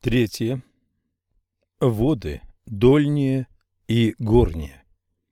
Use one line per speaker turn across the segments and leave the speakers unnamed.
Третье. Воды дольние и горние.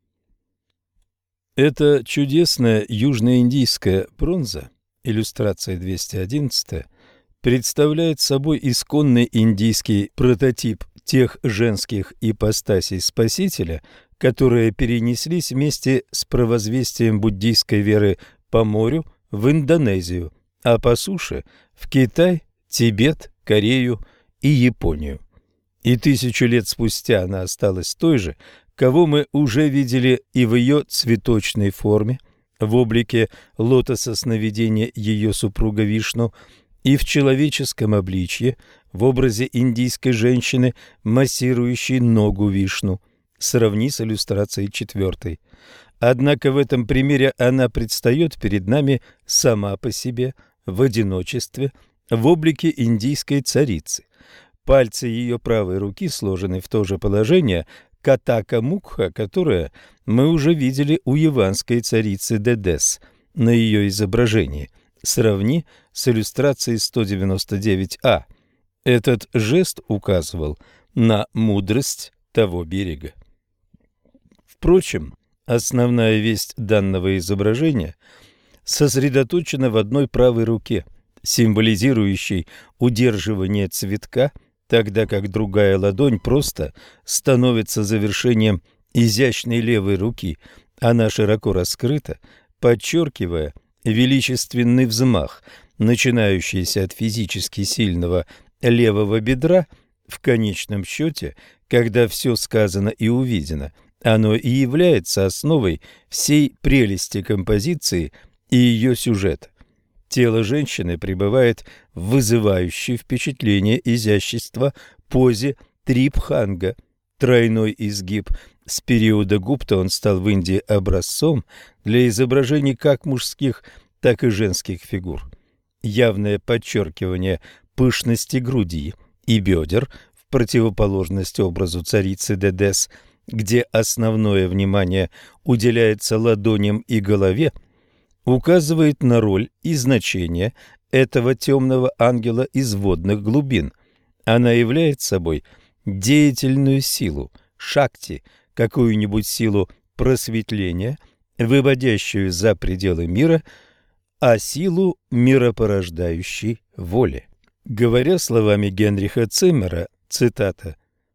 Эта чудесная южноиндийская бронза, иллюстрация 211, представляет собой исконный индийский прототип тех женских ипостасей Спасителя, которые перенеслись вместе с провозвестием буддийской веры по морю в Индонезию, а по суше в Китай, Тибет, Корею и Японию. И 1000 лет спустя она осталась той же, кого мы уже видели и в ее цветочной форме, в облике лотоса сновидения ее супруга Вишну, и в человеческом обличье, в образе индийской женщины, массирующей ногу Вишну. Сравни с иллюстрацией 4. Однако в этом примере она предстает перед нами сама по себе, в одиночестве, в облике индийской царицы. Пальцы ее правой руки сложены в то же положение катака-мукха, которое мы уже видели у яванской царицы Дедес на ее изображении. Сравни с иллюстрацией 199а. Этот жест указывал на мудрость того берега. Впрочем, основная весть данного изображения сосредоточена в одной правой руке, символизирующей удерживание цветка, тогда как другая ладонь просто становится завершением изящной левой руки. Она широко раскрыта, подчеркивая величественный взмах, начинающийся от физически сильного левого бедра. В конечном счете, когда все сказано и увидено, оно и является основой всей прелести композиции и ее сюжета. Тело женщины пребывает в вызывающей впечатление изящества позе трипханга. Тройной изгиб. С периода Гупта он стал в Индии образцом для изображений как мужских, так и женских фигур. Явное подчеркивание пышности груди и бедер, в противоположность образу царицы Дедес, где основное внимание уделяется ладоням и голове, указывает на роль и значение этого темного ангела из водных глубин. Она является собой деятельную силу, шакти, какую-нибудь силу просветления, выводящую за пределы мира, а силу миропорождающей воли. Говоря словами Генриха Циммера, цитата: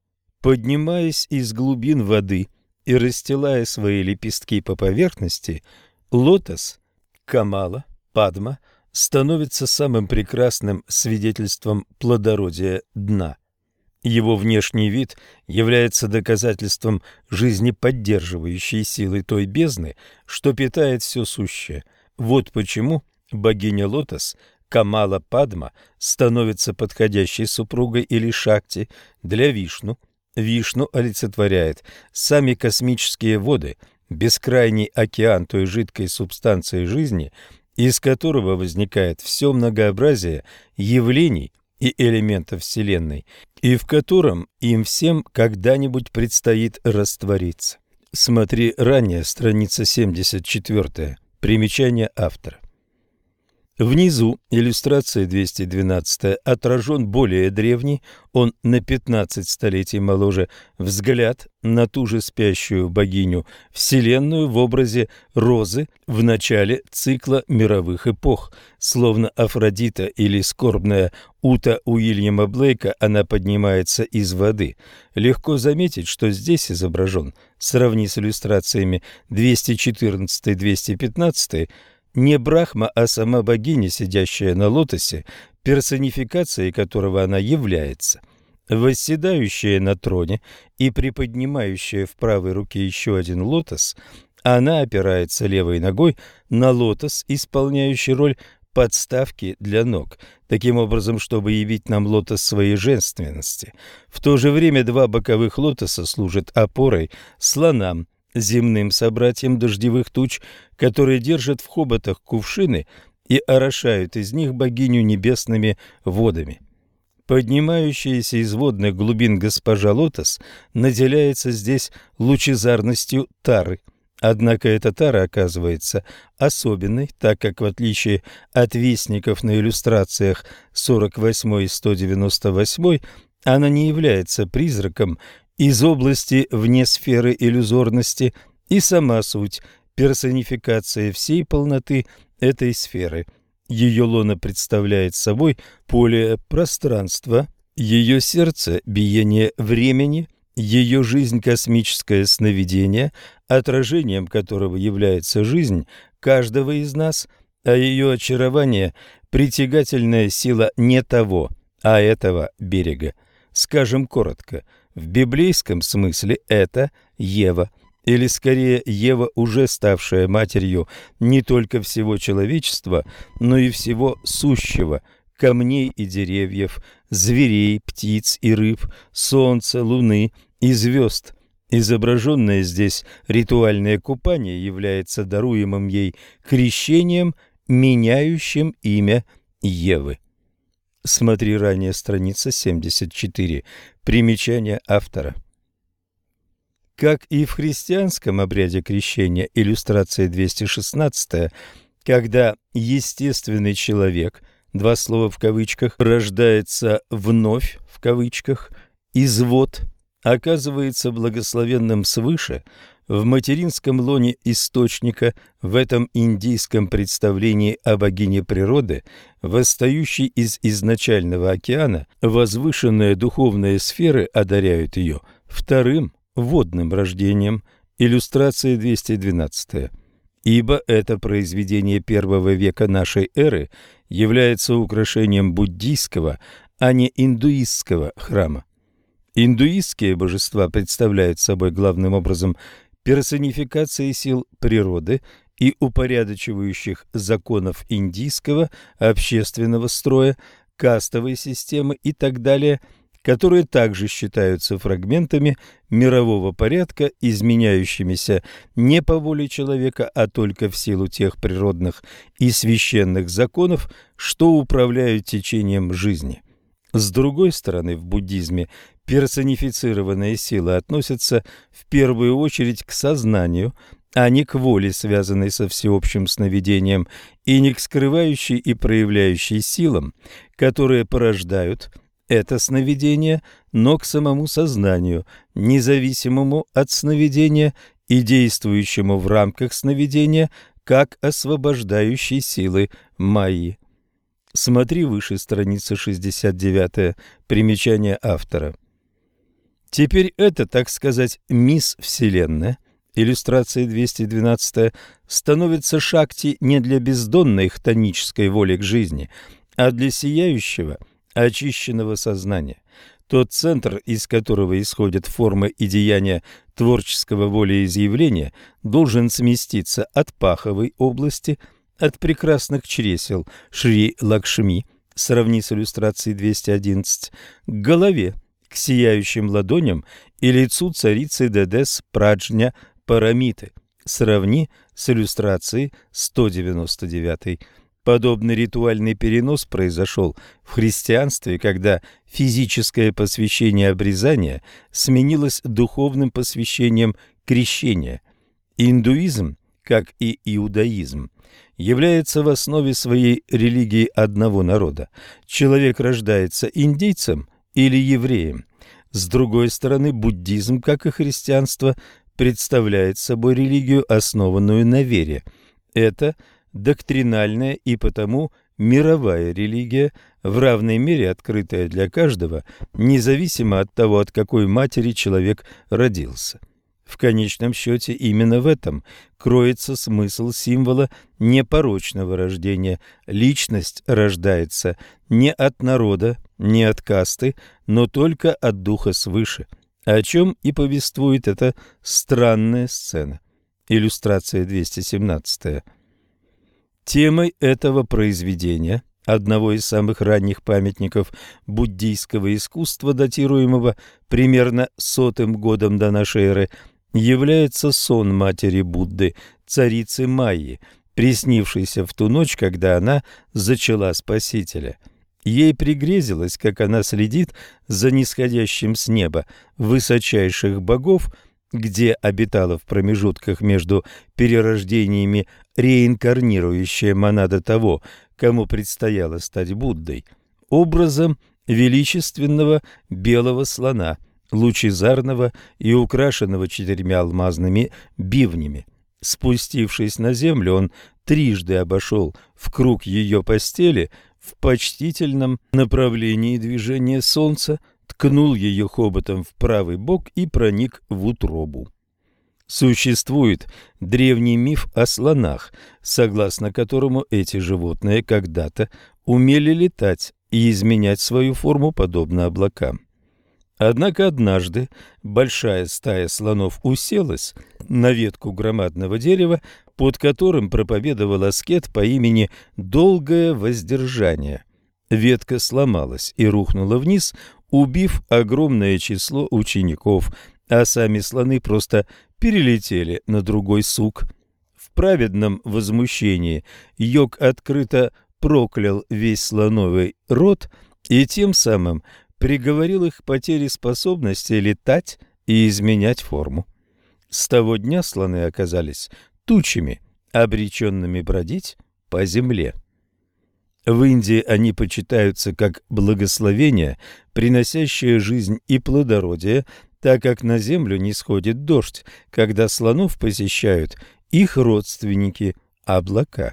«Поднимаясь из глубин воды и расстилая свои лепестки по поверхности, лотос Камала, Падма, становится самым прекрасным свидетельством плодородия дна. Его внешний вид является доказательством жизнеподдерживающей силы той бездны, что питает все сущее. Вот почему богиня Лотос, Камала Падма, становится подходящей супругой или шакти для Вишну. Вишну олицетворяет сами космические воды, бескрайний океан той жидкой субстанции жизни, из которого возникает все многообразие явлений и элементов Вселенной, и в котором им всем когда-нибудь предстоит раствориться. Смотри ранее, страница 74, примечание автора. Внизу, иллюстрация 212, отражен более древний, он на 15 столетий моложе, взгляд на ту же спящую богиню Вселенную в образе розы в начале цикла мировых эпох. Словно Афродита или скорбная Ута Уильяма Блейка, она поднимается из воды. Легко заметить, что здесь изображен, сравни с иллюстрациями 214-215, не Брахма, а сама богиня, сидящая на лотосе, персонификацией которого она является. Восседающая на троне и приподнимающая в правой руке еще один лотос, она опирается левой ногой на лотос, исполняющий роль подставки для ног, таким образом, чтобы явить нам лотос своей женственности. В то же время два боковых лотоса служат опорой слонам, земным собратьям дождевых туч, которые держат в хоботах кувшины и орошают из них богиню небесными водами. Поднимающаяся из водных глубин госпожа Лотос наделяется здесь лучезарностью Тары. Однако эта Тара оказывается особенной, так как, в отличие от вестников на иллюстрациях 48 и 198, Она не является призраком из области вне сферы иллюзорности, и сама суть – персонификация всей полноты этой сферы. Ее лона представляет собой поле пространства, ее сердце – биение времени, ее жизнь – космическое сновидение, отражением которого является жизнь каждого из нас, а ее очарование – притягательная сила не того, а этого берега. Скажем коротко, в библейском смысле это Ева, или скорее Ева, уже ставшая матерью не только всего человечества, но и всего сущего, камней и деревьев, зверей, птиц и рыб, солнца, луны и звезд. Изображенное здесь ритуальное купание является даруемым ей крещением, меняющим имя Евы. Смотри ранее страница 74. Примечание автора. Как и в христианском обряде крещения, иллюстрация 216, когда естественный человек, два слова в кавычках, рождается вновь в кавычках, из вод, оказывается благословенным свыше, в материнском лоне источника, в этом индийском представлении о богине природы, восстающей из изначального океана, возвышенные духовные сферы одаряют ее вторым водным рождением, иллюстрация 212. Ибо это произведение первого века нашей эры является украшением буддийского, а не индуистского храма. Индуистские божества представляют собой главным образом персонификации сил природы и упорядочивающих законов индийского общественного строя, кастовой системы и так далее, которые также считаются фрагментами мирового порядка, изменяющимися не по воле человека, а только в силу тех природных и священных законов, что управляют течением жизни. С другой стороны, в буддизме персонифицированные силы относятся в первую очередь к сознанию, а не к воле, связанной со всеобщим сновидением, и не к скрывающей и проявляющей силам, которые порождают это сновидение, но к самому сознанию, независимому от сновидения и действующему в рамках сновидения, как освобождающей силы майи. Смотри выше, страница 69, примечание автора. Теперь это, так сказать, мисс Вселенная, иллюстрация 212, становится шакти не для бездонной хтонической воли к жизни, а для сияющего, очищенного сознания. Тот центр, из которого исходят формы и деяния творческого волеизъявления, должен сместиться от паховой области, от прекрасных чресел Шри Лакшми, сравни с иллюстрацией 211, к голове, к сияющим ладоням и лицу царицы Дедес Праджня Парамиты, сравни с иллюстрацией 199. Подобный ритуальный перенос произошел в христианстве, когда физическое посвящение обрезания сменилось духовным посвящением крещения. Индуизм, как и иудаизм, является в основе своей религии одного народа. Человек рождается индейцем или евреем. С другой стороны, буддизм, как и христианство, представляет собой религию, основанную на вере. Это доктринальная и потому мировая религия, в равной мере открытая для каждого, независимо от того, от какой матери человек родился. В конечном счете именно в этом кроется смысл символа непорочного рождения. Личность рождается не от народа, не от касты, но только от духа свыше, о чем и повествует эта странная сцена. Иллюстрация 217. Темой этого произведения, одного из самых ранних памятников буддийского искусства, датируемого примерно 100 годом до нашей эры, является сон матери Будды, царицы Майи, приснившейся в ту ночь, когда она зачала Спасителя. Ей пригрезилось, как она следит за нисходящим с неба высочайших богов, где обитала в промежутках между перерождениями реинкарнирующая монада того, кому предстояло стать Буддой. Образом величественного белого слона, лучезарного и украшенного 4 алмазными бивнями. Спустившись на землю, он трижды обошел в круг ее постели в почтительном направлении движения солнца, ткнул ее хоботом в правый бок и проник в утробу. Существует древний миф о слонах, согласно которому эти животные когда-то умели летать и изменять свою форму подобно облакам. Однако однажды большая стая слонов уселась на ветку громадного дерева, под которым проповедовал аскет по имени Долгое Воздержание. Ветка сломалась и рухнула вниз, убив огромное число учеников, а сами слоны просто перелетели на другой сук. В праведном возмущении Йог открыто проклял весь слоновый род и тем самым приговорил их к потере способности летать и изменять форму. С того дня слоны оказались тучами, обреченными бродить по земле. В Индии они почитаются как благословение, приносящее жизнь и плодородие, так как на землю не сходит дождь, когда слонов посещают их родственники облака.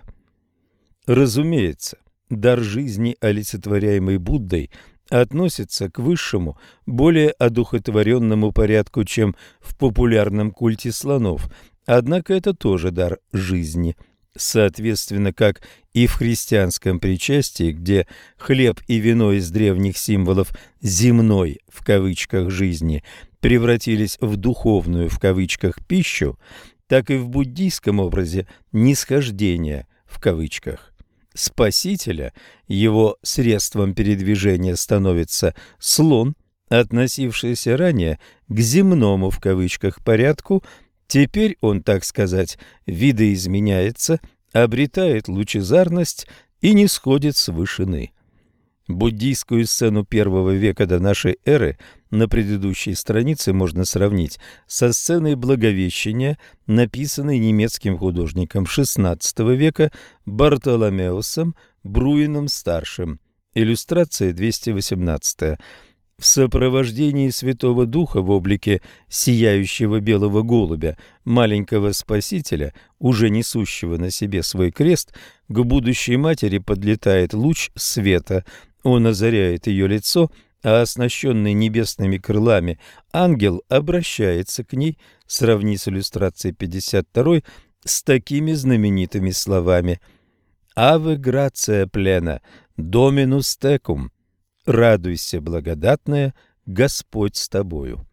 Разумеется, дар жизни, олицетворяемый Буддой, относится к высшему, более одухотворенному порядку, чем в популярном культе слонов, однако это тоже дар жизни. Соответственно, как и в христианском причастии, где хлеб и вино из древних символов «земной» в кавычках жизни превратились в «духовную» в кавычках пищу, так и в буддийском образе «нисхождения» в кавычках Спасителя, его средством передвижения становится слон, относившийся ранее к «земному» в кавычках порядку. Теперь он, так сказать, видоизменяется, обретает лучезарность и не сходит с вышины. Буддийскую сцену I века до нашей эры на предыдущей странице можно сравнить со сценой Благовещения, написанной немецким художником XVI века Бартоломеусом Бруином-старшим. Иллюстрация 218. В сопровождении Святого Духа в облике сияющего белого голубя, маленького Спасителя, уже несущего на себе свой крест, к будущей матери подлетает луч света. Он озаряет ее лицо, а оснащенный небесными крылами ангел обращается к ней, сравни с иллюстрацией 52, с такими знаменитыми словами: «Аве грация плена, доминус текум». «Радуйся, благодатная, Господь с тобою».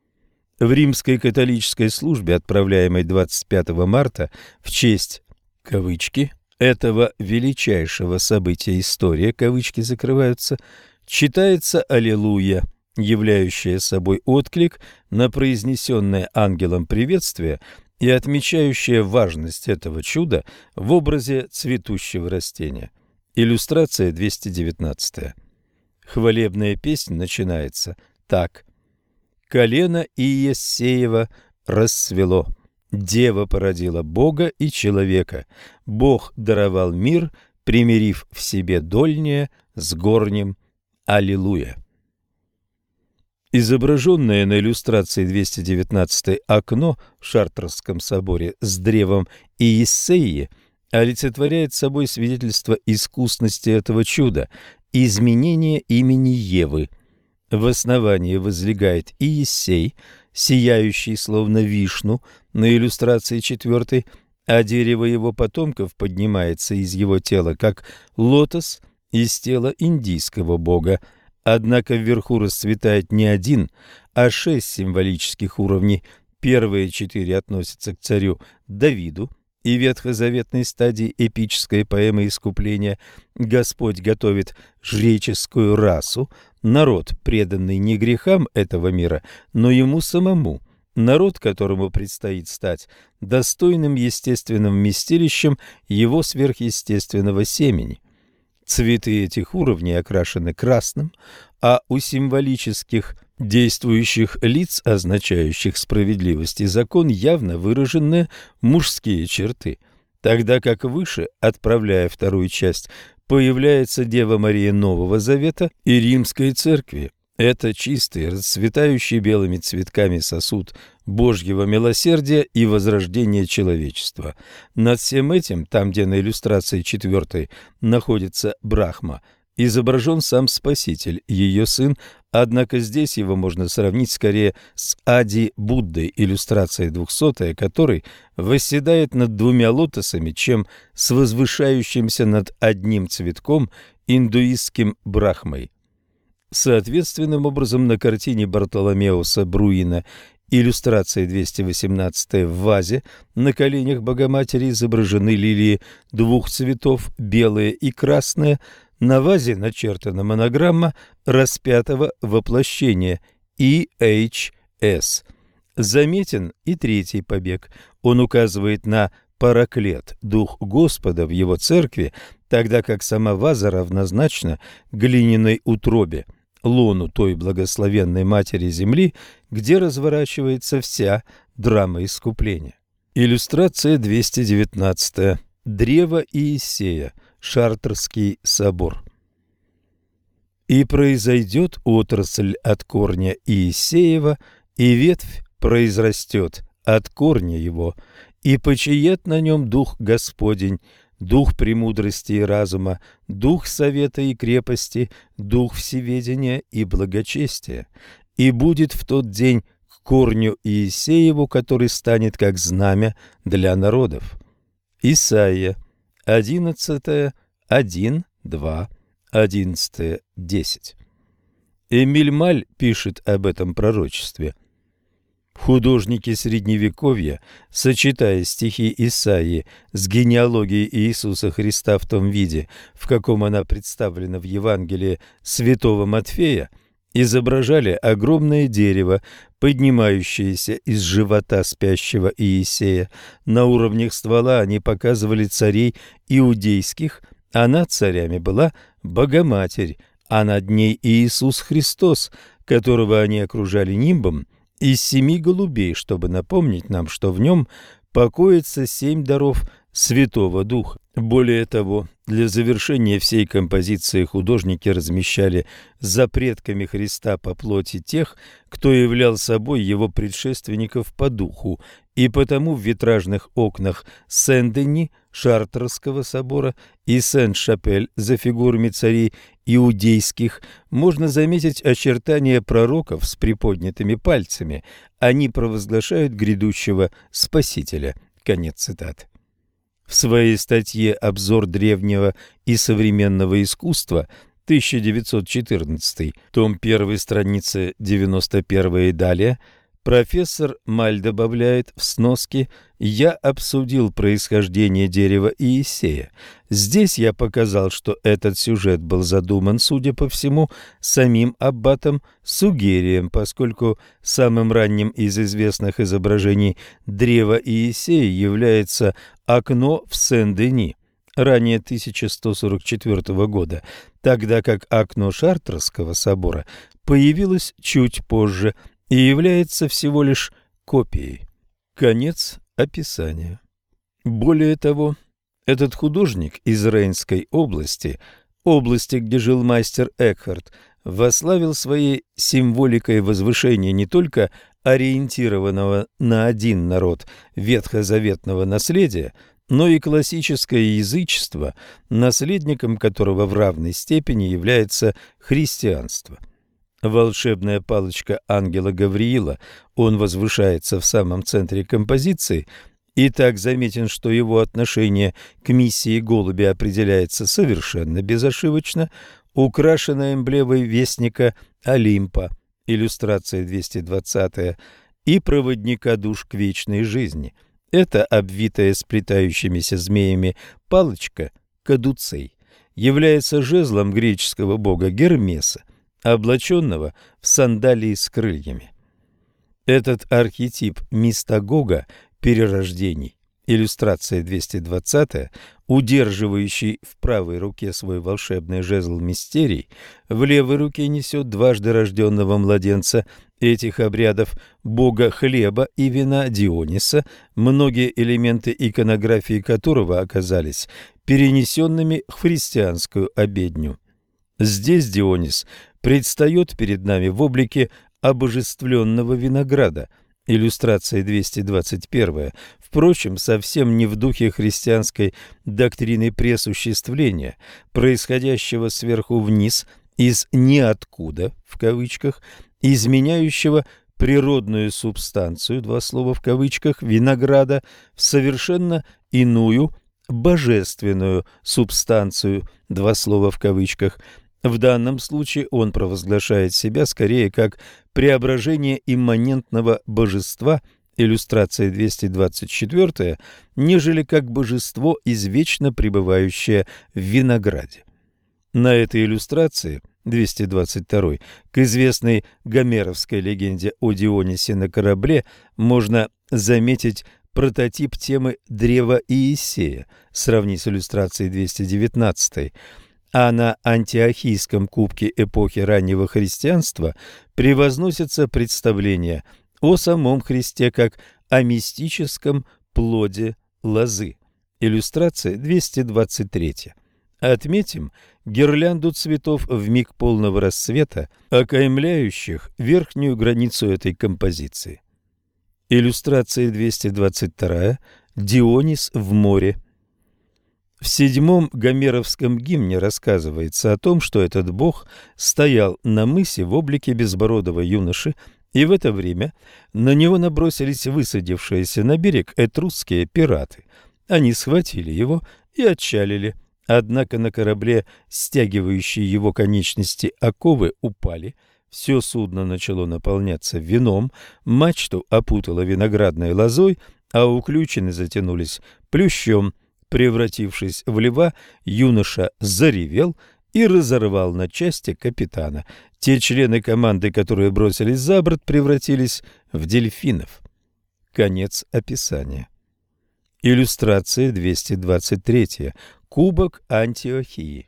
В римской католической службе, отправляемой 25 марта в честь кавычки этого величайшего события история, кавычки закрываются, читается «Аллилуйя», являющая собой отклик на произнесенное ангелом приветствие и отмечающая важность этого чуда в образе цветущего растения. Иллюстрация 219. Хвалебная песня начинается так: «Колено Иессеева расцвело, Дева породила Бога и человека, Бог даровал мир, примирив в себе дольнее с горним. Аллилуйя». Изображенное на иллюстрации 219 окно в Шартрском соборе с древом Иессеи олицетворяет собой свидетельство искусности этого чуда – изменение имени Евы. В основании возлегает Иессей, сияющий словно вишну на иллюстрации 4, а дерево его потомков поднимается из его тела, как лотос из тела индийского бога. Однако вверху расцветает не один, а 6 символических уровней. Первые 4 относятся к царю Давиду и ветхозаветной стадии эпической поэмы искупления. Господь готовит жреческую расу, народ, преданный не грехам этого мира, но ему самому, народ, которому предстоит стать достойным естественным вместилищем его сверхъестественного семени. Цветы этих уровней окрашены красным, а у символических действующих лиц, означающих справедливость и закон, явно выраженные мужские черты, тогда как выше, отправляя вторую часть появляется Дева Мария Нового Завета и Римской Церкви. Это чистый, расцветающий белыми цветками сосуд Божьего милосердия и возрождения человечества. Над всем этим, там, где на иллюстрации 4 находится Брахма, изображен сам Спаситель, ее сын, однако здесь его можно сравнить скорее с Ади-Буддой, иллюстрация 200, который восседает над 2 лотосами, чем с возвышающимся над одним цветком индуистским Брахмой. Соответственным образом на картине Бартоломеуса Бруина, иллюстрация 218, в вазе на коленях Богоматери изображены лилии 2 цветов, белые и красные. На вазе начертана монограмма распятого воплощения EHS. Заметен и 3 побег. Он указывает на Параклет, Дух Господа в его церкви, тогда как сама ваза равнозначна глиняной утробе, лону той благословенной Матери Земли, где разворачивается вся драма искупления. Иллюстрация 219. Древо Иисея. Шартрский собор. «И произойдет отрасль от корня Иисеева, и ветвь произрастет от корня его, и почиет на нем Дух Господень, Дух премудрости и разума, Дух совета и крепости, Дух всеведения и благочестия. И будет в тот день к корню Иисееву, который станет как знамя для народов». Исайя 11, 1, 2, 11, 10. Эмиль Маль пишет об этом пророчестве. Художники Средневековья, сочетая стихи Исаии с генеалогией Иисуса Христа в том виде, в каком она представлена в Евангелии святого Матфея, изображали огромное дерево, поднимающееся из живота спящего Иисея. На уровнях ствола они показывали царей иудейских, а над царями была Богоматерь, а над ней Иисус Христос, которого они окружали нимбом из 7 голубей, чтобы напомнить нам, что в нем покоится 7 даров Святого Духа. Более того, для завершения всей композиции художники размещали за предками Христа по плоти тех, кто являл собой его предшественников по духу, и потому в витражных окнах Сен-Дени, Шартрского собора и Сен-Шапель за фигурами царей иудейских можно заметить очертания пророков с приподнятыми пальцами. Они провозглашают грядущего Спасителя. Конец цитаты. В своей статье «Обзор древнего и современного искусства» 1914, том 1, страницы 91 и далее, профессор Маль добавляет в сноске: «Я обсудил происхождение дерева Иисея. Здесь я показал, что этот сюжет был задуман, судя по всему, самим аббатом Сугерием, поскольку самым ранним из известных изображений древа Иисея является окно в Сен-Дени, ранее 1144 года, тогда как окно Шартрского собора появилось чуть позже и является всего лишь копией». Конец описания. Более того, этот художник из Рейнской области, где жил мастер Экхарт, восславил своей символикой возвышения не только ориентированного на один народ ветхозаветного наследия, но и классическое язычество, наследником которого в равной степени является христианство. Волшебная палочка ангела Гавриила, он возвышается в самом центре композиции, и так заметен, что его отношение к миссии голубя определяется совершенно безошибочно, украшена эмблемой вестника Олимпа, иллюстрация 220, и проводника душ к вечной жизни. Это обвитая сплетающимися змеями палочка Кадуцей является жезлом греческого бога Гермеса, облаченного в сандалии с крыльями. Этот архетип мистагога перерождений, иллюстрация 220, удерживающий в правой руке свой волшебный жезл мистерий, в левой руке несет дважды рожденного младенца этих обрядов, бога хлеба и вина Диониса, многие элементы иконографии которого оказались перенесенными в христианскую обедню. Здесь Дионис предстает перед нами в облике обожествленного винограда, иллюстрация 221, впрочем, совсем не в духе христианской доктрины пресуществления, происходящего сверху вниз, из «ниоткуда», в кавычках, изменяющего природную субстанцию, два слова в кавычках, винограда в совершенно иную божественную субстанцию, два слова в кавычках. В данном случае он провозглашает себя скорее как преображение имманентного божества, иллюстрация 224, нежели как божество, извечно пребывающее в винограде. На этой иллюстрации 222 к известной гомеровской легенде о Дионисе на корабле можно заметить прототип темы древа Иисея, сравнить с иллюстрацией 219, а на антиохийском кубке эпохи раннего христианства превозносятся представления о самом Христе как о мистическом плоде лозы, иллюстрация 223. Отметим гирлянду цветов в миг полного рассвета, окаймляющих верхнюю границу этой композиции. Иллюстрация 222. Дионис в море. В 7-м гомеровском гимне рассказывается о том, что этот бог стоял на мысе в облике безбородого юноши, и в это время на него набросились высадившиеся на берег этрусские пираты. Они схватили его и отчалили. Однако на корабле, стягивающие его конечности оковы, упали, все судно начало наполняться вином, мачту опутало виноградной лозой, а уключены затянулись плющом. Превратившись в льва, юноша заревел и разорвал на части капитана. Те члены команды, которые бросились за борт, превратились в дельфинов. Конец описания. Иллюстрация 223. Кубок Антиохии.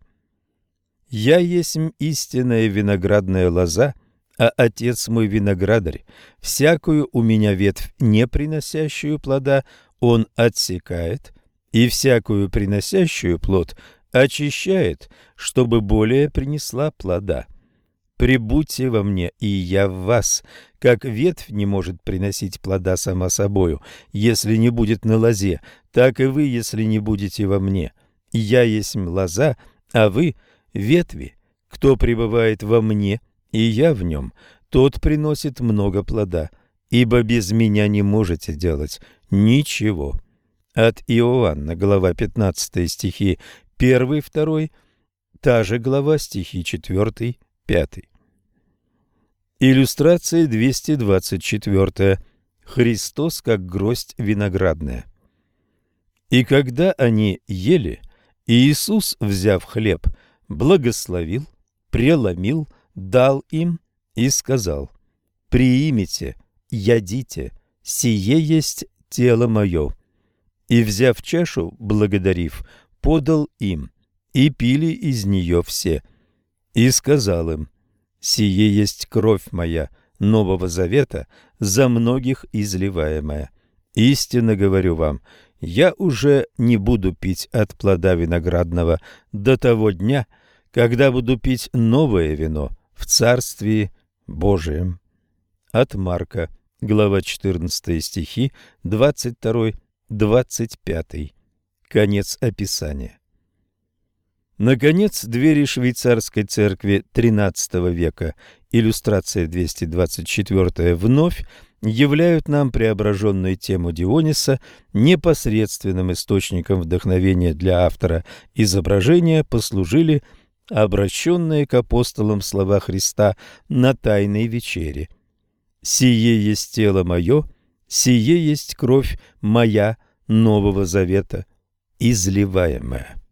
«Я есмь истинная виноградная лоза, а отец мой виноградарь. Всякую у меня ветвь, не приносящую плода, он отсекает, и всякую приносящую плод очищает, чтобы более принесла плода. Прибудьте во мне, и я в вас, как ветвь не может приносить плода сама собою, если не будет на лозе, так и вы, если не будете во мне. Я есмь лоза, а вы – ветви. Кто пребывает во мне, и я в нем, тот приносит много плода, ибо без меня не можете делать ничего». От Иоанна, глава 15, стихи 1-2, та же глава, стихи 4-5. Иллюстрация 224. Христос как гроздь виноградная. «И когда они ели, Иисус, взяв хлеб, благословил, преломил, дал им и сказал: «Приимите, ядите, сие есть тело мое». И, взяв чашу, благодарив, подал им, и пили из нее все. И сказал им: «Сие есть кровь моя нового завета, за многих изливаемая. Истинно говорю вам, я уже не буду пить от плода виноградного до того дня, когда буду пить новое вино в Царствии Божием». От Марка, глава 14, стихи 22-25. Конец описания. Наконец, двери швейцарской церкви XIII века, иллюстрация 224, вновь являют нам преображенную тему Диониса. Непосредственным источником вдохновения для автора изображения послужили обращенные к апостолам слова Христа на Тайной вечере: «Сие есть тело мое, сие есть кровь моя нового завета, изливаемая».